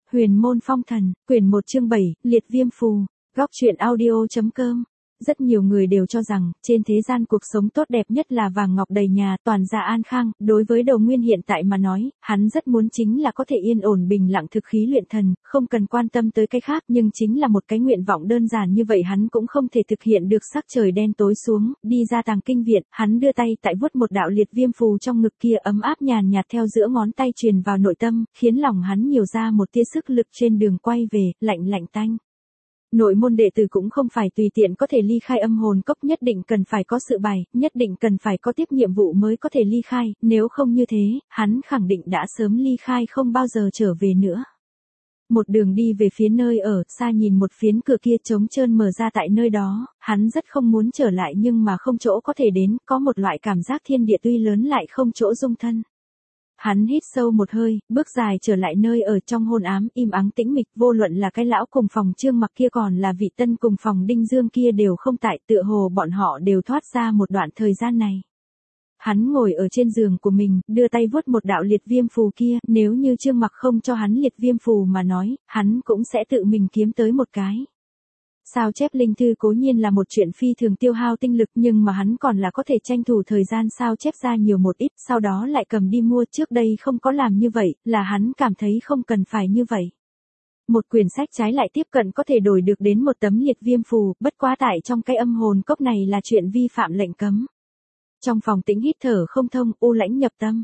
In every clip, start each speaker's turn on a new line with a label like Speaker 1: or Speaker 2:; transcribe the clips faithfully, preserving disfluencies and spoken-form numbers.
Speaker 1: Huyền môn phong thần, quyển một chương bảy, liệt viêm phù, góc truyện audio.com. Rất nhiều người đều cho rằng, trên thế gian cuộc sống tốt đẹp nhất là vàng ngọc đầy nhà, toàn gia an khang. Đối với Đồ Nguyên hiện tại mà nói, hắn rất muốn chính là có thể yên ổn bình lặng thực khí luyện thần, không cần quan tâm tới cái khác, nhưng chính là một cái nguyện vọng đơn giản như vậy hắn cũng không thể thực hiện được. Sắc trời đen tối xuống, đi ra tàng kinh viện, hắn đưa tay tại vuốt một đạo liệt viêm phù trong ngực kia, ấm áp nhàn nhạt theo giữa ngón tay truyền vào nội tâm, khiến lòng hắn nhiều ra một tia sức lực. Trên đường quay về, lạnh lạnh tanh. Nội môn đệ tử cũng không phải tùy tiện có thể ly khai âm hồn cốc, nhất định cần phải có sự bài, nhất định cần phải có tiếp nhiệm vụ mới có thể ly khai, nếu không như thế, hắn khẳng định đã sớm ly khai không bao giờ trở về nữa. Một đường đi về phía nơi ở, xa nhìn một phiến cửa kia trống trơn mở ra tại nơi đó, hắn rất không muốn trở lại nhưng mà không chỗ có thể đến, có một loại cảm giác thiên địa tuy lớn lại không chỗ dung thân. Hắn hít sâu một hơi, bước dài trở lại nơi ở. Trong hôn ám, im ắng tĩnh mịch, vô luận là cái lão cùng phòng Trương Mặc kia còn là vị tân cùng phòng Đinh Dương kia đều không tại, tựa hồ bọn họ đều thoát ra một đoạn thời gian này. Hắn ngồi ở trên giường của mình, đưa tay vuốt một đạo liệt viêm phù kia, nếu như Trương Mặc không cho hắn liệt viêm phù mà nói, hắn cũng sẽ tự mình kiếm tới một cái. Sao chép linh thư cố nhiên là một chuyện phi thường tiêu hao tinh lực, nhưng mà hắn còn là có thể tranh thủ thời gian sao chép ra nhiều một ít, sau đó lại cầm đi mua. Trước đây không có làm như vậy, là hắn cảm thấy không cần phải như vậy. Một quyển sách trái lại tiếp cận có thể đổi được đến một tấm liệt viêm phù, bất quá tại trong cái âm hồn cốc này là chuyện vi phạm lệnh cấm. Trong phòng tĩnh hít thở không thông, u lãnh nhập tâm.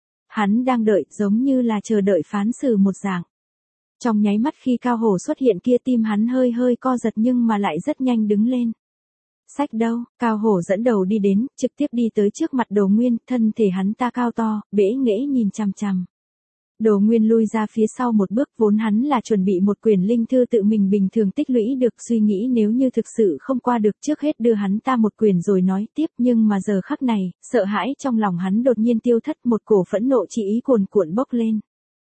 Speaker 1: Hắn đang đợi, giống như là chờ đợi phán xử một dạng. Trong nháy mắt khi Cao Hổ xuất hiện kia, tim hắn hơi hơi co giật nhưng mà lại rất nhanh đứng lên. Sách đâu? Cao Hổ dẫn đầu đi đến, trực tiếp đi tới trước mặt Đồ Nguyên, thân thể hắn ta cao to, bẽ nghễ nhìn chằm chằm. Đồ Nguyên lui ra phía sau một bước, vốn hắn là chuẩn bị một quyển linh thư tự mình bình thường tích lũy được, suy nghĩ nếu như thực sự không qua được trước hết đưa hắn ta một quyển rồi nói tiếp, nhưng mà giờ khắc này, sợ hãi trong lòng hắn đột nhiên tiêu thất, một cổ phẫn nộ chỉ ý cuồn cuộn bốc lên.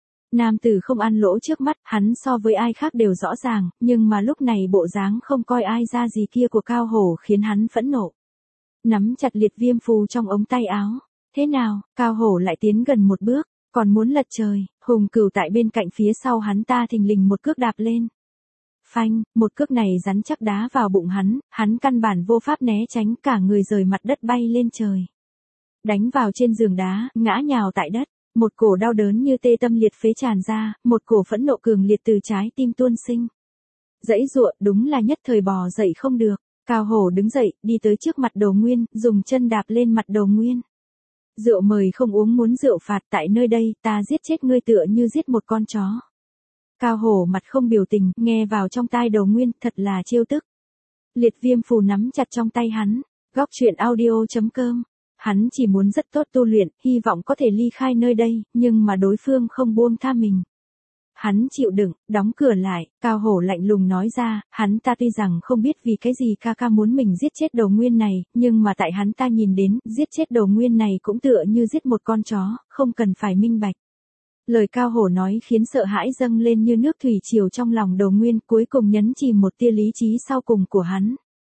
Speaker 1: Nam tử không ăn lỗ trước mắt, hắn so với ai khác đều rõ ràng, nhưng mà lúc này bộ dáng không coi ai ra gì kia của Cao Hổ khiến hắn phẫn nộ. Nắm chặt liệt viêm phù trong ống tay áo. Thế nào? Cao Hổ lại tiến gần một bước, còn muốn lật trời. Hùng Cửu tại bên cạnh phía sau hắn ta thình lình một cước đạp lên. Phanh, một cước này rắn chắc đá vào bụng hắn, hắn căn bản vô pháp né tránh, cả người rời mặt đất bay lên trời. Đánh vào trên giường đá, ngã nhào tại đất. Một cổ đau đớn như tê tâm liệt phế tràn ra, một cổ phẫn nộ cường liệt từ trái tim tuôn sinh. Dãy giụa, đúng là nhất thời bò dậy không được. Cao Hổ đứng dậy, đi tới trước mặt Đồ Nguyên, dùng chân đạp lên mặt Đồ Nguyên. Rượu mời không uống, muốn rượu phạt, tại nơi đây, ta giết chết ngươi tựa như giết một con chó. Cao Hổ mặt không biểu tình, nghe vào trong tai Đồ Nguyên, thật là trêu tức. Liệt viêm phù nắm chặt trong tay hắn. Góc truyện audio.com. Hắn chỉ muốn rất tốt tu luyện, hy vọng có thể ly khai nơi đây, nhưng mà đối phương không buông tha mình. Hắn chịu đựng, đóng cửa lại, Cao Hổ lạnh lùng nói ra, hắn ta tuy rằng không biết vì cái gì ca ca muốn mình giết chết Đồ Nguyên này, nhưng mà tại hắn ta nhìn đến, giết chết Đồ Nguyên này cũng tựa như giết một con chó, không cần phải minh bạch. Lời Cao Hổ nói khiến sợ hãi dâng lên như nước thủy triều trong lòng Đồ Nguyên, cuối cùng nhấn chìm một tia lý trí sau cùng của hắn.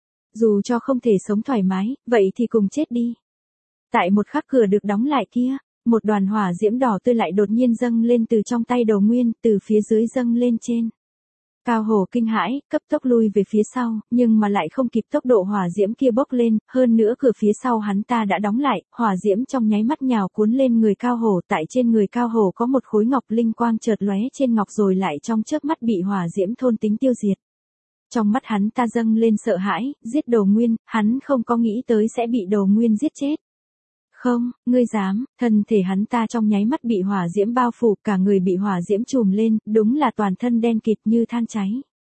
Speaker 1: Dù cho không thể sống thoải mái, vậy thì cùng chết đi. Tại một khắc cửa được đóng lại kia, một đoàn hỏa diễm đỏ tươi lại đột nhiên dâng lên từ trong tay Đồ Nguyên, từ phía dưới dâng lên trên. Cao Hổ kinh hãi, cấp tốc lui về phía sau, nhưng mà lại không kịp tốc độ hỏa diễm kia bốc lên, hơn nữa cửa phía sau hắn ta đã đóng lại, hỏa diễm trong nháy mắt nhào cuốn lên người Cao Hổ, tại trên người Cao Hổ có một khối ngọc linh quang chợt lóe trên ngọc rồi lại trong chớp mắt bị hỏa diễm thôn tính tiêu diệt. Trong mắt hắn ta dâng lên sợ hãi, giết Đồ Nguyên, hắn không có nghĩ tới sẽ bị Đồ Nguyên giết chết. Không, ngươi dám? Thân thể hắn ta trong nháy mắt bị hỏa diễm bao phủ, cả người bị hỏa diễm trùm lên, đúng là toàn thân đen kịt như than cháy.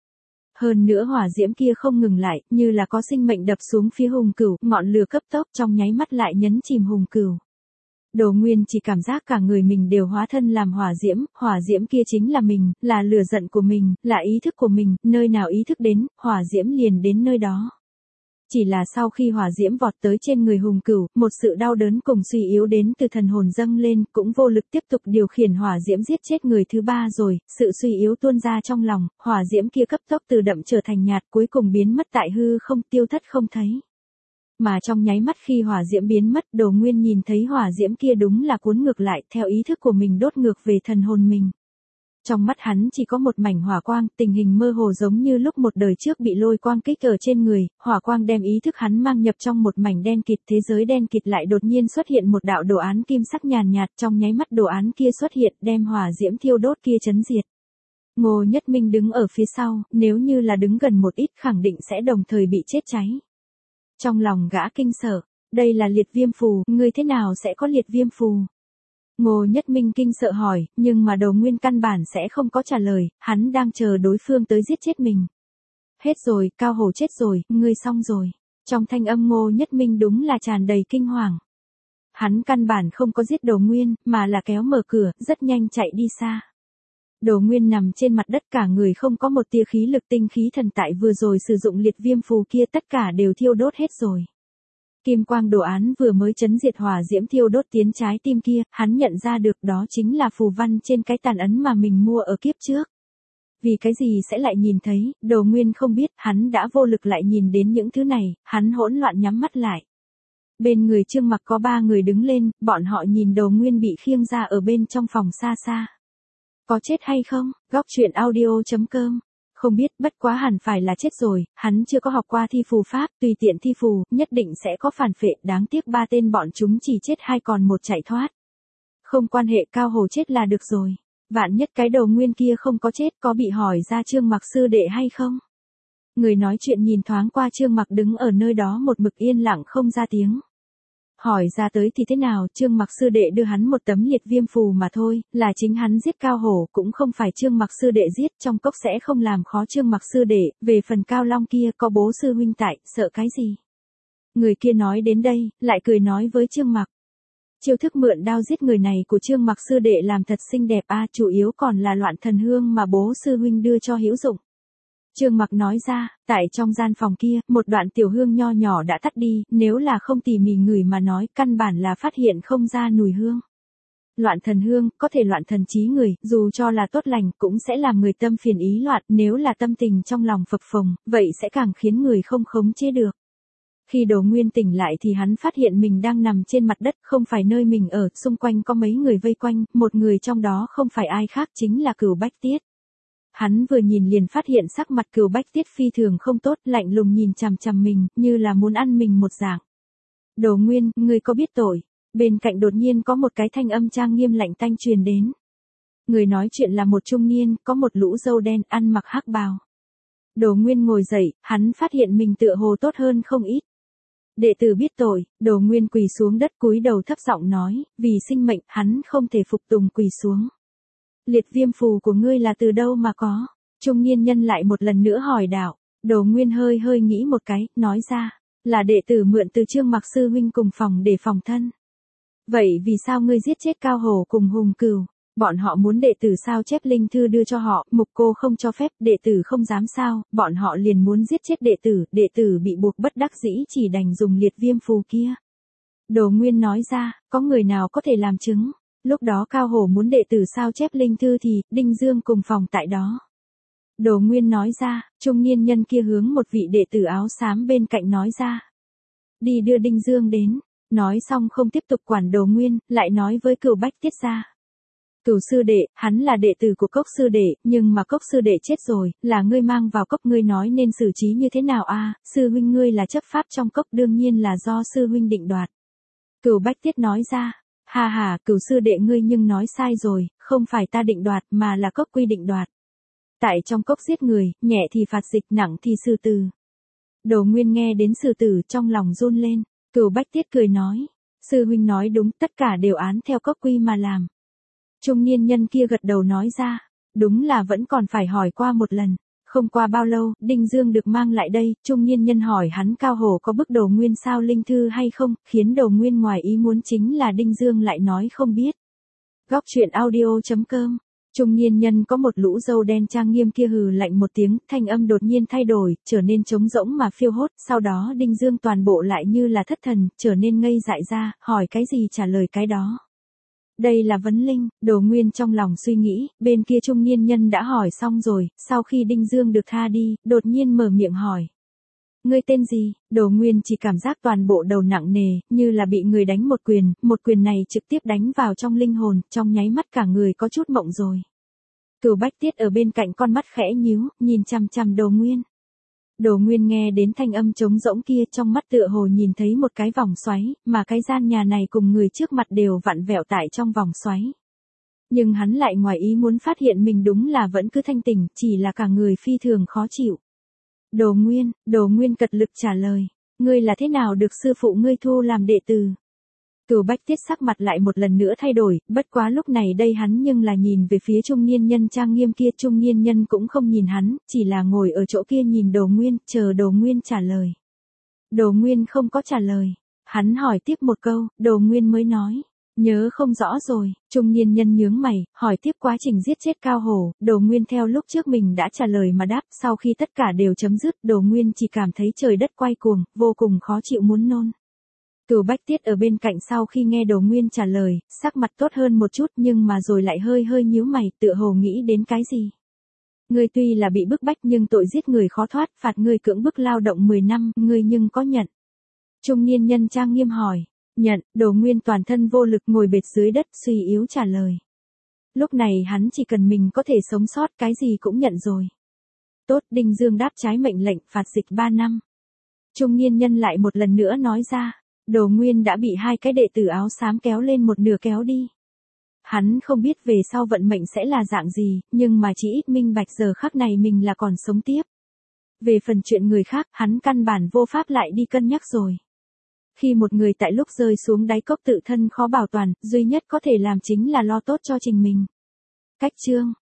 Speaker 1: Hơn nữa hỏa diễm kia không ngừng lại, như là có sinh mệnh đập xuống phía Hùng Cửu, ngọn lửa cấp tốc trong nháy mắt lại nhấn chìm Hùng Cửu. Đồ Nguyên chỉ cảm giác cả người mình đều hóa thân làm hỏa diễm, hỏa diễm kia chính là mình, là lửa giận của mình, là ý thức của mình, nơi nào ý thức đến, hỏa diễm liền đến nơi đó. Chỉ là sau khi hỏa diễm vọt tới trên người Hùng Cửu, một sự đau đớn cùng suy yếu đến từ thần hồn dâng lên, cũng vô lực tiếp tục điều khiển hỏa diễm giết chết người thứ ba rồi, sự suy yếu tuôn ra trong lòng, hỏa diễm kia cấp tốc từ đậm trở thành nhạt, cuối cùng biến mất tại hư không, tiêu thất không thấy. Mà trong nháy mắt khi hỏa diễm biến mất, Đồ Nguyên nhìn thấy hỏa diễm kia đúng là cuốn ngược lại, theo ý thức của mình đốt ngược về thần hồn mình. Trong mắt hắn chỉ có một mảnh hỏa quang, tình hình mơ hồ giống như lúc một đời trước bị lôi quang kích ở trên người, hỏa quang đem ý thức hắn mang nhập trong một mảnh đen kịt, thế giới đen kịt lại đột nhiên xuất hiện một đạo đồ án kim sắc nhàn nhạt, trong nháy mắt đồ án kia xuất hiện, đem hỏa diễm thiêu đốt kia chấn diệt. Ngô Nhất Minh đứng ở phía sau, nếu như là đứng gần một ít khẳng định sẽ đồng thời bị chết cháy. Trong lòng gã kinh sợ, đây là liệt viêm phù, ngươi thế nào sẽ có liệt viêm phù? Ngô Nhất Minh kinh sợ hỏi, nhưng mà Đầu Nguyên căn bản sẽ không có trả lời, hắn đang chờ đối phương tới giết chết mình. Hết rồi, Cao Hổ chết rồi, ngươi xong rồi. Trong thanh âm Ngô Nhất Minh đúng là tràn đầy kinh hoàng. Hắn căn bản không có giết Đầu Nguyên, mà là kéo mở cửa, rất nhanh chạy đi xa. Đầu Nguyên nằm trên mặt đất cả người không có một tia khí lực tinh khí thần tại vừa rồi sử dụng liệt viêm phù kia tất cả đều thiêu đốt hết rồi. Kim quang đồ án vừa mới chấn diệt hỏa diễm thiêu đốt tiến trái tim kia, hắn nhận ra được đó chính là phù văn trên cái tàn ấn mà mình mua ở kiếp trước. Vì cái gì sẽ lại nhìn thấy, Đầu Nguyên không biết, hắn đã vô lực lại nhìn đến những thứ này, hắn hỗn loạn nhắm mắt lại. Bên người Trương Mặc có ba người đứng lên, bọn họ nhìn Đầu Nguyên bị khiêng ra ở bên trong phòng xa xa. Có chết hay không? Góc truyện audio chấm com. Không biết, bất quá hẳn phải là chết rồi, hắn chưa có học qua thi phù pháp, tùy tiện thi phù, nhất định sẽ có phản phệ, đáng tiếc ba tên bọn chúng chỉ chết hai còn một chạy thoát. Không quan hệ, Cao Hổ chết là được rồi. Vạn nhất cái Đầu Nguyên kia không có chết, có bị hỏi ra Trương Mặc sư đệ hay không? Người nói chuyện nhìn thoáng qua Trương Mặc đứng ở nơi đó một mực yên lặng không ra tiếng. Hỏi ra tới thì thế nào, Trương Mặc sư đệ đưa hắn một tấm liệt viêm phù mà thôi, là chính hắn giết Cao Hổ, cũng không phải Trương Mặc sư đệ giết, trong cốc sẽ không làm khó Trương Mặc sư đệ, về phần Cao Long kia có bố sư huynh tại, sợ cái gì? Người kia nói đến đây, lại cười nói với Trương Mặc. Chiêu thức mượn đao giết người này của Trương Mặc sư đệ làm thật xinh đẹp a, chủ yếu còn là loạn thần hương mà bố sư huynh đưa cho hữu dụng. Trương Mặc nói ra, tại trong gian phòng kia, một đoạn tiểu hương nho nhỏ đã tắt đi, nếu là không tỉ mỉ ngửi mà nói, căn bản là phát hiện không ra mùi hương. Loạn thần hương, có thể loạn thần trí người, dù cho là tốt lành, cũng sẽ làm người tâm phiền ý loạn, nếu là tâm tình trong lòng phập phồng, vậy sẽ càng khiến người không khống chế được. Khi Đầu Nguyên tỉnh lại thì hắn phát hiện mình đang nằm trên mặt đất, không phải nơi mình ở, xung quanh có mấy người vây quanh, một người trong đó không phải ai khác chính là Cửu Bách Tiết. Hắn vừa nhìn liền phát hiện sắc mặt Cửu Bách Tiết phi thường không tốt, lạnh lùng nhìn chằm chằm mình, như là muốn ăn mình một dạng. Đầu Nguyên, ngươi có biết tội? Bên cạnh đột nhiên có một cái thanh âm trang nghiêm lạnh tanh truyền đến. Người nói chuyện là một trung niên, có một lũ râu đen, ăn mặc hắc bào. Đầu Nguyên ngồi dậy, hắn phát hiện mình tựa hồ tốt hơn không ít. Đệ tử biết tội, Đầu Nguyên quỳ xuống đất cúi đầu thấp giọng nói, vì sinh mệnh, hắn không thể phục tùng quỳ xuống. Liệt viêm phù của ngươi là từ đâu mà có? Trung niên nhân lại một lần nữa hỏi đạo. Đầu Nguyên hơi hơi nghĩ một cái, nói ra, là đệ tử mượn từ Trương Mặc sư huynh cùng phòng để phòng thân. Vậy vì sao ngươi giết chết Cao Hổ cùng Hùng Cừu? Bọn họ muốn đệ tử sao chép linh thư đưa cho họ, Mục cô không cho phép, đệ tử không dám sao, bọn họ liền muốn giết chết đệ tử, đệ tử bị buộc bất đắc dĩ chỉ đành dùng liệt viêm phù kia. Đầu Nguyên nói ra, có người nào có thể làm chứng? Lúc đó Cao Hổ muốn đệ tử sao chép linh thư thì, Đinh Dương cùng phòng tại đó. Đầu Nguyên nói ra, trung niên nhân kia hướng một vị đệ tử áo xám bên cạnh nói ra. Đi đưa Đinh Dương đến, nói xong không tiếp tục quản Đầu Nguyên, lại nói với Cửu Bách Tiết ra. Cửu sư đệ, hắn là đệ tử của Cốc sư đệ, nhưng mà Cốc sư đệ chết rồi, là ngươi mang vào Cốc, ngươi nói nên xử trí như thế nào a? Sư huynh ngươi là chấp pháp trong Cốc, đương nhiên là do sư huynh định đoạt. Cửu Bách Tiết nói ra. Hà hà, Cửu sư đệ ngươi nhưng nói sai rồi, không phải ta định đoạt mà là Cốc quy định đoạt. Tại trong Cốc giết người, nhẹ thì phạt dịch, nặng thì xử tử. Đầu Nguyên nghe đến xử tử trong lòng run lên, Cửu Bách Tiết cười nói, sư huynh nói đúng, tất cả đều án theo Cốc quy mà làm. Trung niên nhân kia gật đầu nói ra, đúng là vẫn còn phải hỏi qua một lần. Không qua bao lâu, Đinh Dương được mang lại đây, trung niên nhân hỏi hắn Cao Hổ có bức Đầu Nguyên sao linh thư hay không, khiến Đầu Nguyên ngoài ý muốn chính là Đinh Dương lại nói không biết. Góc truyện audio chấm com. Trung niên nhân có một lũ râu đen trang nghiêm kia hừ lạnh một tiếng, thanh âm đột nhiên thay đổi, trở nên trống rỗng mà phiêu hốt, sau đó Đinh Dương toàn bộ lại như là thất thần, trở nên ngây dại ra, hỏi cái gì trả lời cái đó. Đây là vấn linh, Đầu Nguyên trong lòng suy nghĩ, bên kia trung niên nhân đã hỏi xong rồi, sau khi Đinh Dương được tha đi, đột nhiên mở miệng hỏi. Ngươi tên gì? Đầu Nguyên chỉ cảm giác toàn bộ đầu nặng nề, như là bị người đánh một quyền, một quyền này trực tiếp đánh vào trong linh hồn, trong nháy mắt cả người có chút mộng rồi. Cửu Bách Tiết ở bên cạnh con mắt khẽ nhíu, nhìn chằm chằm Đồ Nguyên. Đồ Nguyên nghe đến thanh âm trống rỗng kia, trong mắt tựa hồ nhìn thấy một cái vòng xoáy, mà cái gian nhà này cùng người trước mặt đều vặn vẹo tại trong vòng xoáy. Nhưng hắn lại ngoài ý muốn phát hiện mình đúng là vẫn cứ thanh tỉnh, chỉ là cả người phi thường khó chịu. Đồ Nguyên, Đồ Nguyên cật lực trả lời, ngươi là thế nào được sư phụ ngươi thu làm đệ tử? Cửu Bách Tiết sắc mặt lại một lần nữa thay đổi, bất quá lúc này đây hắn nhưng là nhìn về phía trung niên nhân trang nghiêm kia, trung niên nhân cũng không nhìn hắn, chỉ là ngồi ở chỗ kia nhìn Đồ Nguyên, chờ Đồ Nguyên trả lời. Đồ Nguyên không có trả lời, hắn hỏi tiếp một câu, Đồ Nguyên mới nói, nhớ không rõ rồi, trung niên nhân nhướng mày, hỏi tiếp quá trình giết chết Cao Hổ, Đồ Nguyên theo lúc trước mình đã trả lời mà đáp, sau khi tất cả đều chấm dứt, Đồ Nguyên chỉ cảm thấy trời đất quay cuồng, vô cùng khó chịu muốn nôn. Cửu Bách Tiết ở bên cạnh sau khi nghe Đồ Nguyên trả lời, sắc mặt tốt hơn một chút nhưng mà rồi lại hơi hơi nhíu mày, tựa hồ nghĩ đến cái gì. Ngươi tuy là bị bức bách nhưng tội giết người khó thoát, phạt ngươi cưỡng bức lao động mười năm, ngươi nhưng có nhận? Trung niên nhân trang nghiêm hỏi. Nhận, Đồ Nguyên toàn thân vô lực ngồi bệt dưới đất suy yếu trả lời. Lúc này hắn chỉ cần mình có thể sống sót cái gì cũng nhận rồi. Tốt, Đinh Dương đáp trái mệnh lệnh phạt dịch ba năm. Trung niên nhân lại một lần nữa nói ra. Đồ Nguyên đã bị hai cái đệ tử áo xám kéo lên một nửa kéo đi. Hắn không biết về sau vận mệnh sẽ là dạng gì, nhưng mà chỉ ít minh bạch giờ khắc này mình là còn sống tiếp. Về phần chuyện người khác, hắn căn bản vô pháp lại đi cân nhắc rồi. Khi một người tại lúc rơi xuống đáy cốc tự thân khó bảo toàn, duy nhất có thể làm chính là lo tốt cho trình mình. Cách chương